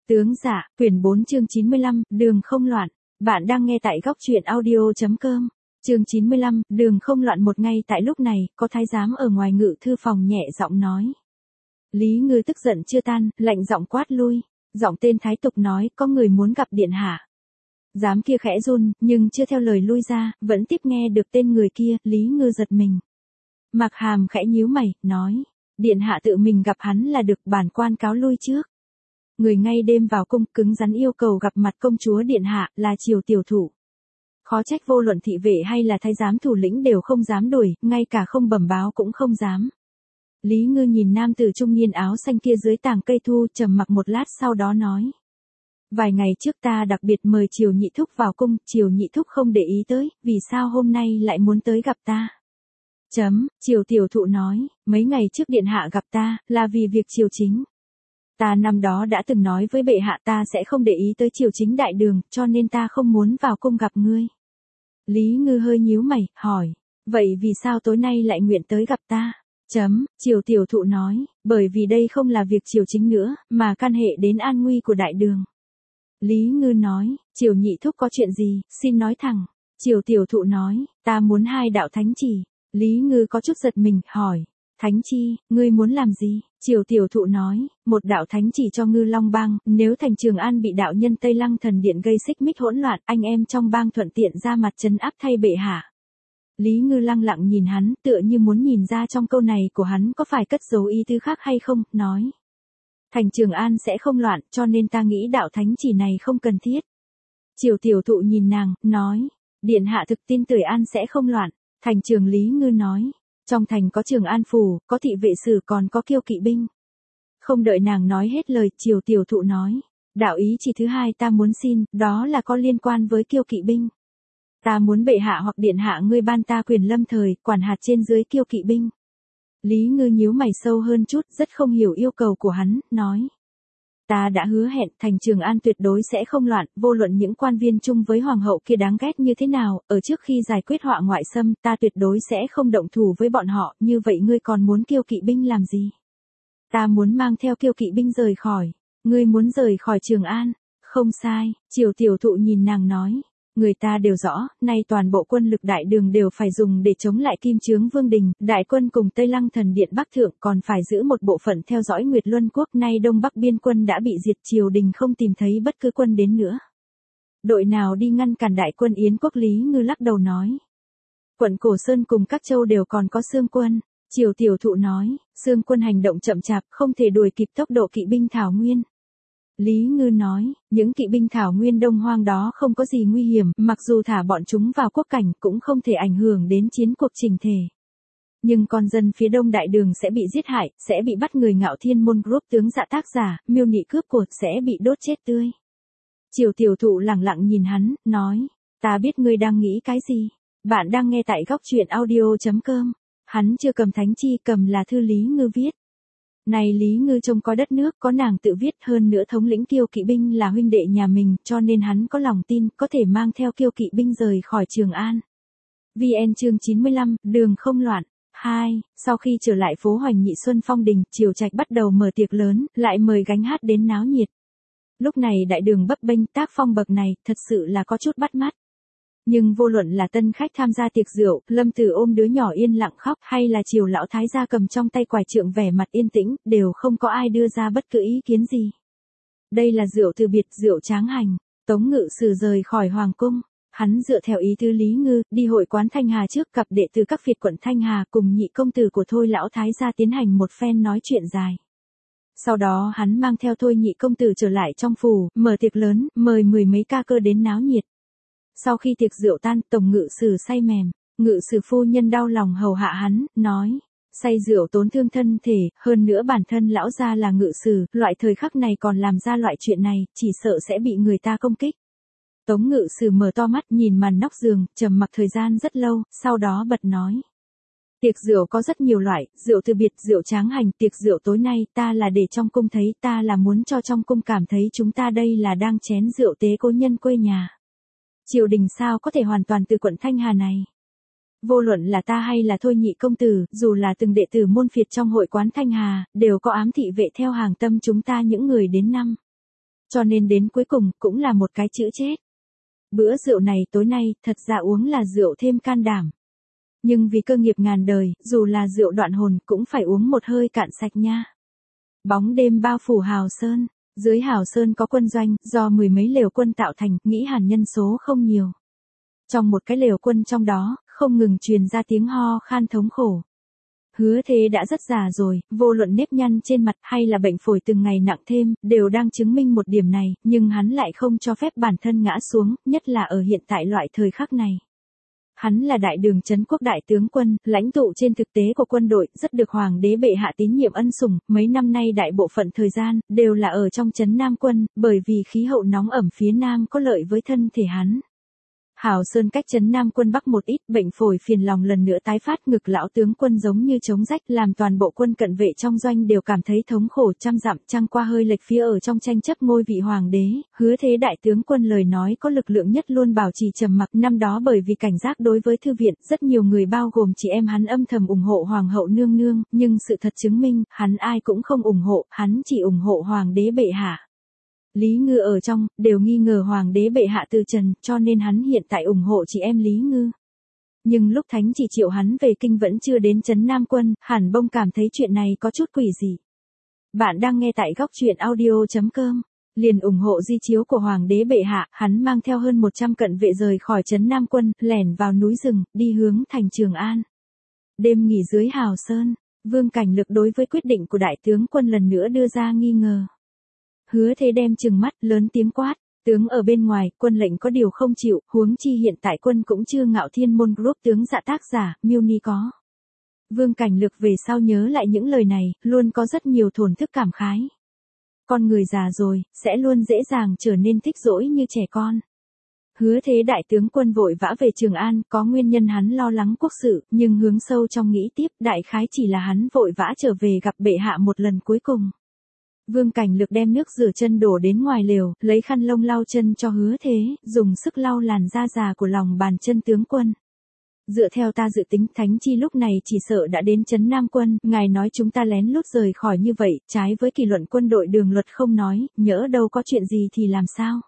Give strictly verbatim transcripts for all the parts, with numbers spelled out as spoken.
Tướng dạ, quyển bốn chương chín mươi lăm, đường không loạn. Bạn đang nghe tại góc truyện audio.com. Chương chín mươi lăm, đường không loạn. Một ngay tại lúc này, có thái giám ở ngoài ngự thư phòng nhẹ giọng nói. Lý Ngư tức giận chưa tan, lạnh giọng quát lui. Giọng tên thái tục nói, có người muốn gặp điện hạ. Giám kia khẽ run, nhưng chưa theo lời lui ra, vẫn tiếp nghe được tên người kia. Lý Ngư giật mình. Mạc Hàm khẽ nhíu mày, nói. Điện hạ tự mình gặp hắn là được, bản quan cáo lui trước. Người ngay đêm vào cung cứng rắn yêu cầu gặp mặt công chúa điện hạ, là Triều tiểu thủ. Khó trách vô luận thị vệ hay là thái giám thủ lĩnh đều không dám đuổi, ngay cả không bẩm báo cũng không dám. Lý Ngư nhìn nam tử trung niên áo xanh kia dưới tàng cây thu, trầm mặc một lát sau đó nói. Vài ngày trước ta đặc biệt mời Triều nhị thúc vào cung, Triều nhị thúc không để ý tới, vì sao hôm nay lại muốn tới gặp ta? Chấm, Triều tiểu thụ nói, mấy ngày trước điện hạ gặp ta, là vì việc triều chính. Ta năm đó đã từng nói với bệ hạ ta sẽ không để ý tới triều chính đại đường, cho nên ta không muốn vào cung gặp ngươi. Lý Ngư hơi nhíu mày, hỏi, vậy vì sao tối nay lại nguyện tới gặp ta? Chấm, Triều tiểu thụ nói, bởi vì đây không là việc triều chính nữa, mà can hệ đến an nguy của đại đường. Lý Ngư nói, Triều nhị thúc có chuyện gì, xin nói thẳng. Triều tiểu thụ nói, ta muốn hai đạo thánh chỉ. Lý Ngư có chút giật mình, hỏi. Thánh chi, ngươi muốn làm gì? Triều tiểu thụ nói, một đạo thánh chỉ cho Ngư Long bang, nếu thành Trường An bị đạo nhân Tây Lăng thần điện gây xích mích hỗn loạn, anh em trong bang thuận tiện ra mặt trấn áp thay bệ hạ. Lý Ngư lăng lặng nhìn hắn, tựa như muốn nhìn ra trong câu này của hắn có phải cất giấu ý tứ khác hay không, nói. Thành Trường An sẽ không loạn, cho nên ta nghĩ đạo thánh chỉ này không cần thiết. Triều tiểu thụ nhìn nàng, nói, điện hạ thực tin Tửi An sẽ không loạn. Thành Trường Lý Ngư nói, trong thành có Trường An phủ, có thị vệ sử còn có kiêu kỵ binh. Không đợi nàng nói hết lời, Triều tiểu thụ nói, đạo ý chỉ thứ hai ta muốn xin, đó là có liên quan với kiêu kỵ binh. Ta muốn bệ hạ hoặc điện hạ ngươi ban ta quyền lâm thời, quản hạt trên dưới kiêu kỵ binh. Lý Ngư nhíu mày sâu hơn chút, rất không hiểu yêu cầu của hắn, nói. Ta đã hứa hẹn thành Trường An tuyệt đối sẽ không loạn, vô luận những quan viên chung với hoàng hậu kia đáng ghét như thế nào, ở trước khi giải quyết họa ngoại xâm, ta tuyệt đối sẽ không động thủ với bọn họ, như vậy ngươi còn muốn kiêu kỵ binh làm gì? Ta muốn mang theo kiêu kỵ binh rời khỏi, ngươi muốn rời khỏi Trường An, không sai, Triều tiểu thụ nhìn nàng nói. Người ta đều rõ, nay toàn bộ quân lực đại đường đều phải dùng để chống lại Kim Chướng Vương Đình, đại quân cùng Tây Lăng thần điện Bắc Thượng còn phải giữ một bộ phận theo dõi Nguyệt Luân Quốc. Nay Đông Bắc biên quân đã bị diệt, triều đình không tìm thấy bất cứ quân đến nữa. Đội nào đi ngăn cản đại quân Yến Quốc? Lý Ngư lắc đầu nói. Quận Cổ Sơn cùng các châu đều còn có Xương quân. Triều tiểu thụ nói, Xương quân hành động chậm chạp, không thể đuổi kịp tốc độ kỵ binh Thảo Nguyên. Lý Ngư nói, những kỵ binh Thảo Nguyên Đông Hoang đó không có gì nguy hiểm, mặc dù thả bọn chúng vào quốc cảnh cũng không thể ảnh hưởng đến chiến cuộc chỉnh thể. Nhưng con dân phía đông đại đường sẽ bị giết hại, sẽ bị bắt người Ngạo Thiên Môn Group tướng dạ tác giả, miêu nị cướp của, sẽ bị đốt chết tươi. Triều tiểu thụ lẳng lặng nhìn hắn, nói, ta biết ngươi đang nghĩ cái gì. Bạn đang nghe tại góc truyện audio.com. Hắn chưa cầm thánh chi, cầm là thư Lý Ngư viết. Này Lý Ngư trông có đất nước, có nàng tự viết, hơn nữa thống lĩnh kiêu kỵ binh là huynh đệ nhà mình, cho nên hắn có lòng tin, có thể mang theo kiêu kỵ binh rời khỏi Trường An. vê en chương chín mươi lăm, đường không loạn. hai. Sau khi trở lại phố Hoành Nhị Xuân Phong Đình, Triều Trạch bắt đầu mở tiệc lớn, lại mời gánh hát đến náo nhiệt. Lúc này đại đường bấp bênh, tác phong bậc này, thật sự là có chút bắt mắt. Nhưng vô luận là tân khách tham gia tiệc rượu, Lâm Tử ôm đứa nhỏ yên lặng khóc, hay là Triều lão thái gia cầm trong tay quải trượng vẻ mặt yên tĩnh, đều không có ai đưa ra bất cứ ý kiến gì. Đây là rượu từ biệt, rượu tráng hành. Tống Ngự Sử rời khỏi hoàng cung, hắn dựa theo ý tứ Lý Ngư, đi hội quán Thanh Hà trước, gặp đệ tử các Việt quận Thanh Hà cùng nhị công tử của Thôi lão thái gia tiến hành một phen nói chuyện dài. Sau đó hắn mang theo Thôi nhị công tử trở lại trong phủ, mở tiệc lớn, mời mười mấy ca cơ đến náo nhiệt. Sau khi tiệc rượu tan, Tổng Ngự Sử say mềm, Ngự Sử phu nhân đau lòng hầu hạ hắn, nói, say rượu tốn thương thân thể, hơn nữa bản thân lão gia là Ngự Sử, loại thời khắc này còn làm ra loại chuyện này, chỉ sợ sẽ bị người ta công kích. Tống Ngự Sử mở to mắt nhìn màn nóc giường, trầm mặc thời gian rất lâu, sau đó bật nói. Tiệc rượu có rất nhiều loại, rượu từ biệt, rượu tráng hành, tiệc rượu tối nay ta là để trong cung thấy, ta là muốn cho trong cung cảm thấy chúng ta đây là đang chén rượu tế cố nhân quê nhà. Triều đình sao có thể hoàn toàn từ quận Thanh Hà này? Vô luận là ta hay là Thôi nhị công tử, dù là từng đệ tử môn phiệt trong hội quán Thanh Hà, đều có ám thị vệ theo hàng tâm chúng ta những người đến năm. Cho nên đến cuối cùng cũng là một cái chữ chết. Bữa rượu này tối nay thật ra uống là rượu thêm can đảm. Nhưng vì cơ nghiệp ngàn đời, dù là rượu đoạn hồn cũng phải uống một hơi cạn sạch nha. Bóng đêm bao phủ Hào Sơn. Dưới Hào Sơn có quân doanh, do mười mấy lều quân tạo thành, nghĩ hẳn nhân số không nhiều. Trong một cái lều quân trong đó, không ngừng truyền ra tiếng ho khan thống khổ. Hứa Thế đã rất già rồi, vô luận nếp nhăn trên mặt hay là bệnh phổi từng ngày nặng thêm, đều đang chứng minh một điểm này, nhưng hắn lại không cho phép bản thân ngã xuống, nhất là ở hiện tại loại thời khắc này. Hắn là đại đường trấn quốc đại tướng quân, lãnh tụ trên thực tế của quân đội, rất được hoàng đế bệ hạ tín nhiệm ân sủng, mấy năm nay đại bộ phận thời gian, đều là ở trong trấn Nam quân, bởi vì khí hậu nóng ẩm phía Nam có lợi với thân thể hắn. Hào Sơn cách trấn Nam quân Bắc một ít, bệnh phổi phiền lòng lần nữa tái phát, ngực lão tướng quân giống như trống rách, làm toàn bộ quân cận vệ trong doanh đều cảm thấy thống khổ trăm dặm, trăng qua hơi lệch phía ở trong tranh chấp ngôi vị hoàng đế. Hứa Thế đại tướng quân lời nói có lực lượng nhất luôn bảo trì trầm mặc, năm đó bởi vì cảnh giác đối với thư viện, rất nhiều người bao gồm chị em hắn âm thầm ủng hộ hoàng hậu nương nương, nhưng sự thật chứng minh, hắn ai cũng không ủng hộ, hắn chỉ ủng hộ hoàng đế bệ hạ. Lý Ngư ở trong, đều nghi ngờ hoàng đế bệ hạ từ trần, cho nên hắn hiện tại ủng hộ chị em Lý Ngư. Nhưng lúc thánh chỉ triệu hắn về kinh vẫn chưa đến trấn Nam quân, Hàn Bông cảm thấy chuyện này có chút quỷ dị. Bạn đang nghe tại góc truyện audio chấm com. Liền ủng hộ di chiếu của hoàng đế bệ hạ, hắn mang theo hơn một trăm cận vệ rời khỏi trấn Nam quân, lẻn vào núi rừng, đi hướng thành Trường An. Đêm nghỉ dưới Hào Sơn, Vương Cảnh Lực đối với quyết định của đại tướng quân lần nữa đưa ra nghi ngờ. Hứa Thế đem trừng mắt, lớn tiếng quát, tướng ở bên ngoài, quân lệnh có điều không chịu, huống chi hiện tại quân cũng chưa Ngạo Thiên Môn Group tướng dạ tác giả, Miêu Ni có. Vương Cảnh Lực về sau nhớ lại những lời này, luôn có rất nhiều thổn thức cảm khái. Con người già rồi, sẽ luôn dễ dàng trở nên thích dỗi như trẻ con. Hứa Thế đại tướng quân vội vã về Trường An, có nguyên nhân hắn lo lắng quốc sự, nhưng hướng sâu trong nghĩ tiếp, đại khái chỉ là hắn vội vã trở về gặp bệ hạ một lần cuối cùng. Vương Cảnh Lực đem nước rửa chân đổ đến ngoài lều, lấy khăn lông lau chân cho Hứa Thế, dùng sức lau làn da già của lòng bàn chân tướng quân. Dựa theo ta dự tính, Thánh Chi lúc này chỉ sợ đã đến trấn Nam quân, ngài nói chúng ta lén lút rời khỏi như vậy, trái với kỷ luật quân đội đường luật không nói, nhỡ đâu có chuyện gì thì làm sao?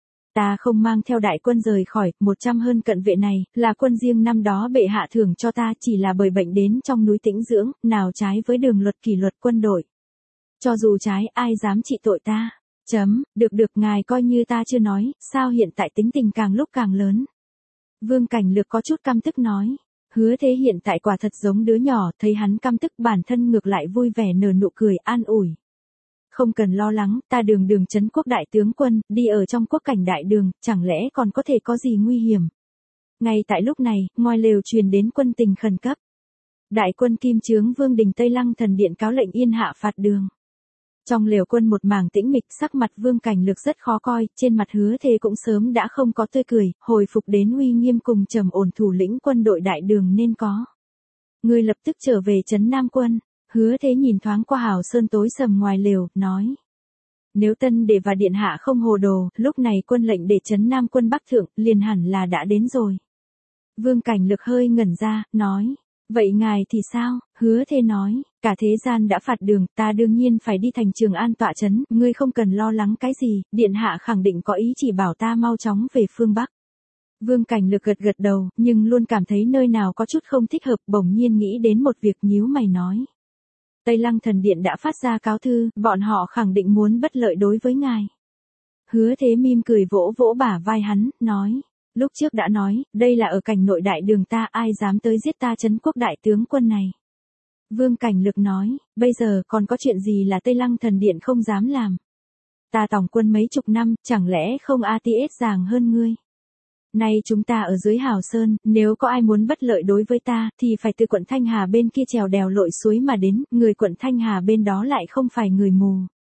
Ta không mang theo đại quân rời khỏi, một trăm hơn cận vệ này, là quân riêng năm đó bệ hạ thưởng cho ta, chỉ là bởi bệnh đến trong núi tĩnh dưỡng, nào trái với đường luật kỷ luật quân đội. Cho dù trái, ai dám trị tội ta? Chấm, được được, ngài coi như ta chưa nói, sao hiện tại tính tình càng lúc càng lớn. Vương Cảnh Lực có chút căm tức nói. Hứa Thế hiện tại quả thật giống đứa nhỏ, thấy hắn căm tức bản thân ngược lại vui vẻ nở nụ cười an ủi. Không cần lo lắng, ta đường đường trấn quốc đại tướng quân, đi ở trong quốc cảnh đại đường, chẳng lẽ còn có thể có gì nguy hiểm. Ngay tại lúc này, ngoài lều truyền đến quân tình khẩn cấp. Đại quân Kim Chướng Vương Đình Tây Lăng Thần Điện cáo lệnh yên hạ phạt đường. Trong lều quân một mảng tĩnh mịch, sắc mặt Vương Cảnh Lực rất khó coi, trên mặt Hứa Thế cũng sớm đã không có tươi cười, hồi phục đến uy nghiêm cùng trầm ổn thủ lĩnh quân đội đại đường nên có. Ngươi lập tức trở về trấn Nam quân. Hứa Thế nhìn thoáng qua Hào Sơn tối sầm ngoài lều, nói. Nếu Tân Đệ và Điện Hạ không hồ đồ, lúc này quân lệnh để trấn Nam quân Bắc Thượng, liền hẳn là đã đến rồi. Vương Cảnh Lực hơi ngẩn ra, nói. Vậy ngài thì sao? Hứa Thế nói, cả thế gian đã phạt đường, ta đương nhiên phải đi thành Trường An tọa trấn, ngươi không cần lo lắng cái gì, Điện Hạ khẳng định có ý chỉ bảo ta mau chóng về phương Bắc. Vương Cảnh Lực gật gật đầu, nhưng luôn cảm thấy nơi nào có chút không thích hợp, bỗng nhiên nghĩ đến một việc nhíu mày nói. Tây Lăng Thần Điện đã phát ra cáo thư, bọn họ khẳng định muốn bất lợi đối với ngài. Hứa Thế mỉm cười vỗ vỗ bả vai hắn, nói. Lúc trước đã nói, đây là ở cảnh nội đại đường ta, ai dám tới giết ta trấn quốc đại tướng quân này. Vương Cảnh Lực nói, bây giờ còn có chuyện gì là Tây Lăng Thần Điện không dám làm. Ta tòng quân mấy chục năm, chẳng lẽ không a tê ét giàng hơn ngươi. Nay chúng ta ở dưới Hào Sơn, nếu có ai muốn bất lợi đối với ta, thì phải từ quận Thanh Hà bên kia trèo đèo lội suối mà đến, người quận Thanh Hà bên đó lại không phải người mù.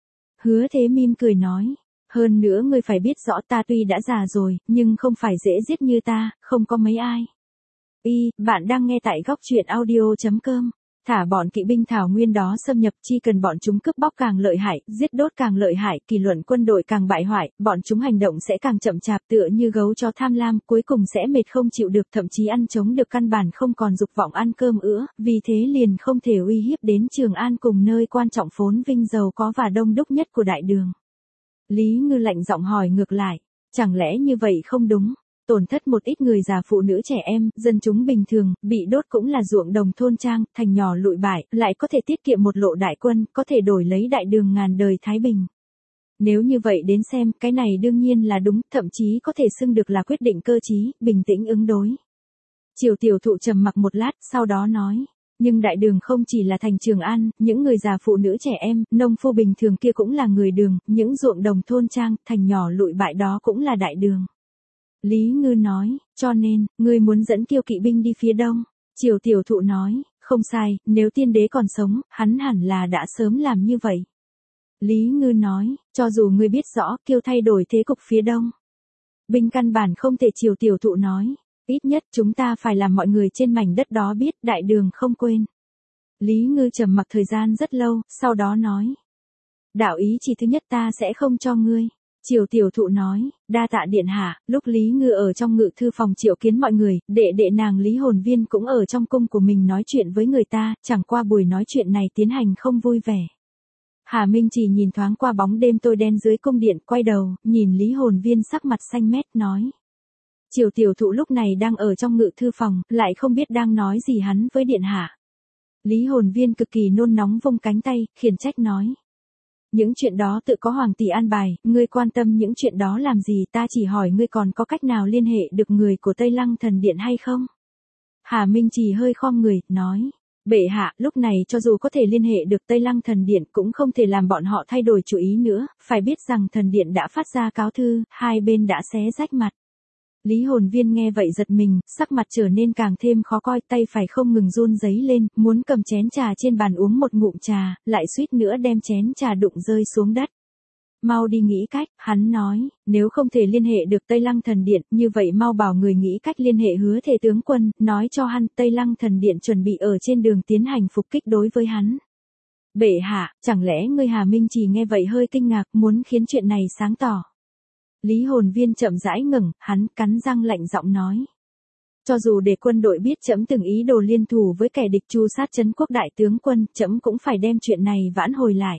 Hứa Thế mỉm cười nói. Hơn nữa ngươi phải biết rõ ta tuy đã già rồi, nhưng không phải dễ giết như ta, không có mấy ai. Y, bạn đang nghe tại góc truyện audio chấm com. Thả bọn kỵ binh thảo nguyên đó xâm nhập, chi cần bọn chúng cướp bóc càng lợi hại, giết đốt càng lợi hại, kỷ luật quân đội càng bại hoại, bọn chúng hành động sẽ càng chậm chạp tựa như gấu chó tham lam, cuối cùng sẽ mệt không chịu được, thậm chí ăn chống được căn bản không còn dục vọng ăn cơm ữa, vì thế liền không thể uy hiếp đến Trường An cùng nơi quan trọng phồn vinh giàu có và đông đúc nhất của đại đường. Lý Ngư lạnh giọng hỏi ngược lại, chẳng lẽ như vậy không đúng? Tổn thất một ít người già phụ nữ trẻ em, dân chúng bình thường, bị đốt cũng là ruộng đồng thôn trang, thành nhỏ lụi bại, lại có thể tiết kiệm một lộ đại quân, có thể đổi lấy đại đường ngàn đời thái bình. Nếu như vậy đến xem, cái này đương nhiên là đúng, thậm chí có thể xưng được là quyết định cơ trí, bình tĩnh ứng đối. Triều tiểu thụ trầm mặc một lát, sau đó nói, nhưng đại đường không chỉ là thành Trường An, những người già phụ nữ trẻ em, nông phu bình thường kia cũng là người đường, những ruộng đồng thôn trang, thành nhỏ lụi bại đó cũng là đại đường. Lý Ngư nói, cho nên, ngươi muốn dẫn Kiêu kỵ binh đi phía đông. Triều tiểu thụ nói, không sai, nếu tiên đế còn sống, hắn hẳn là đã sớm làm như vậy. Lý Ngư nói, cho dù ngươi biết rõ, Kiêu thay đổi thế cục phía đông. Binh căn bản không thể. Triều tiểu thụ nói, ít nhất chúng ta phải làm mọi người trên mảnh đất đó biết, đại đường không quên. Lý Ngư trầm mặc thời gian rất lâu, sau đó nói, đạo ý chỉ thứ nhất ta sẽ không cho ngươi. Triều tiểu thụ nói, đa tạ điện hạ. Lúc Lý Ngư ở trong ngự thư phòng triệu kiến mọi người, đệ đệ nàng Lý Hồn Viên cũng ở trong cung của mình nói chuyện với người ta, chẳng qua buổi nói chuyện này tiến hành không vui vẻ. Hà Minh chỉ nhìn thoáng qua bóng đêm tối đen dưới cung điện, quay đầu, nhìn Lý Hồn Viên sắc mặt xanh mét, nói. Triều tiểu thụ lúc này đang ở trong ngự thư phòng, lại không biết đang nói gì hắn với điện hạ. Lý Hồn Viên cực kỳ nôn nóng vung cánh tay, khiển trách nói. Những chuyện đó tự có hoàng tỷ an bài, ngươi quan tâm những chuyện đó làm gì, ta chỉ hỏi ngươi còn có cách nào liên hệ được người của Tây Lăng thần điện hay không? Hà Minh chỉ hơi khom người, nói. Bệ hạ, lúc này cho dù có thể liên hệ được Tây Lăng thần điện cũng không thể làm bọn họ thay đổi chủ ý nữa, phải biết rằng thần điện đã phát ra cáo thư, hai bên đã xé rách mặt. Lý Hồn Viên nghe vậy giật mình, sắc mặt trở nên càng thêm khó coi, tay phải không ngừng run rẩy lên, muốn cầm chén trà trên bàn uống một ngụm trà, lại suýt nữa đem chén trà đụng rơi xuống đất. Mau đi nghĩ cách, hắn nói, nếu không thể liên hệ được Tây Lăng thần điện, như vậy mau bảo người nghĩ cách liên hệ Hứa Thể tướng quân, nói cho hắn Tây Lăng thần điện chuẩn bị ở trên đường tiến hành phục kích đối với hắn. Bệ hạ, chẳng lẽ ngươi Hà Minh chỉ nghe vậy hơi kinh ngạc, muốn khiến chuyện này sáng tỏ. Lý Hồn Viên chậm rãi ngẩng, hắn cắn răng lạnh giọng nói. Cho dù để quân đội biết trẫm từng ý đồ liên thủ với kẻ địch tru sát trấn quốc đại tướng quân, trẫm cũng phải đem chuyện này vãn hồi lại.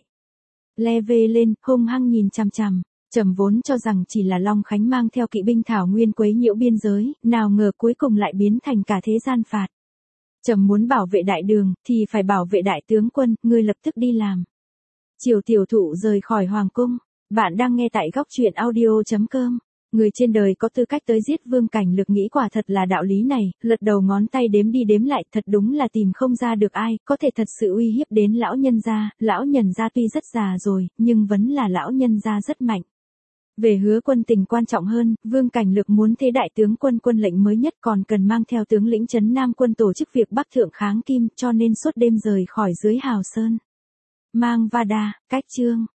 Le vê lên, hung hăng nhìn chằm chằm, trẫm vốn cho rằng chỉ là Long Khánh mang theo kỵ binh thảo nguyên quấy nhiễu biên giới, nào ngờ cuối cùng lại biến thành cả thế gian phạt. Trẫm muốn bảo vệ đại đường, thì phải bảo vệ đại tướng quân, ngươi lập tức đi làm. Triều tiểu thụ rời khỏi hoàng cung. Bạn đang nghe tại góc truyện audio chấm com. Người trên đời có tư cách tới giết Vương Cảnh Lực nghĩ quả thật là đạo lý này, lật đầu ngón tay đếm đi đếm lại, thật đúng là tìm không ra được ai, có thể thật sự uy hiếp đến lão nhân gia. Lão nhân gia tuy rất già rồi, nhưng vẫn là lão nhân gia rất mạnh. Về Hứa Quân tình quan trọng hơn, Vương Cảnh Lực muốn thế đại tướng quân quân lệnh mới nhất còn cần mang theo tướng lĩnh trấn Nam quân tổ chức việc Bắc thượng kháng Kim, cho nên suốt đêm rời khỏi dưới Hào Sơn. Mang Vada, cách chương.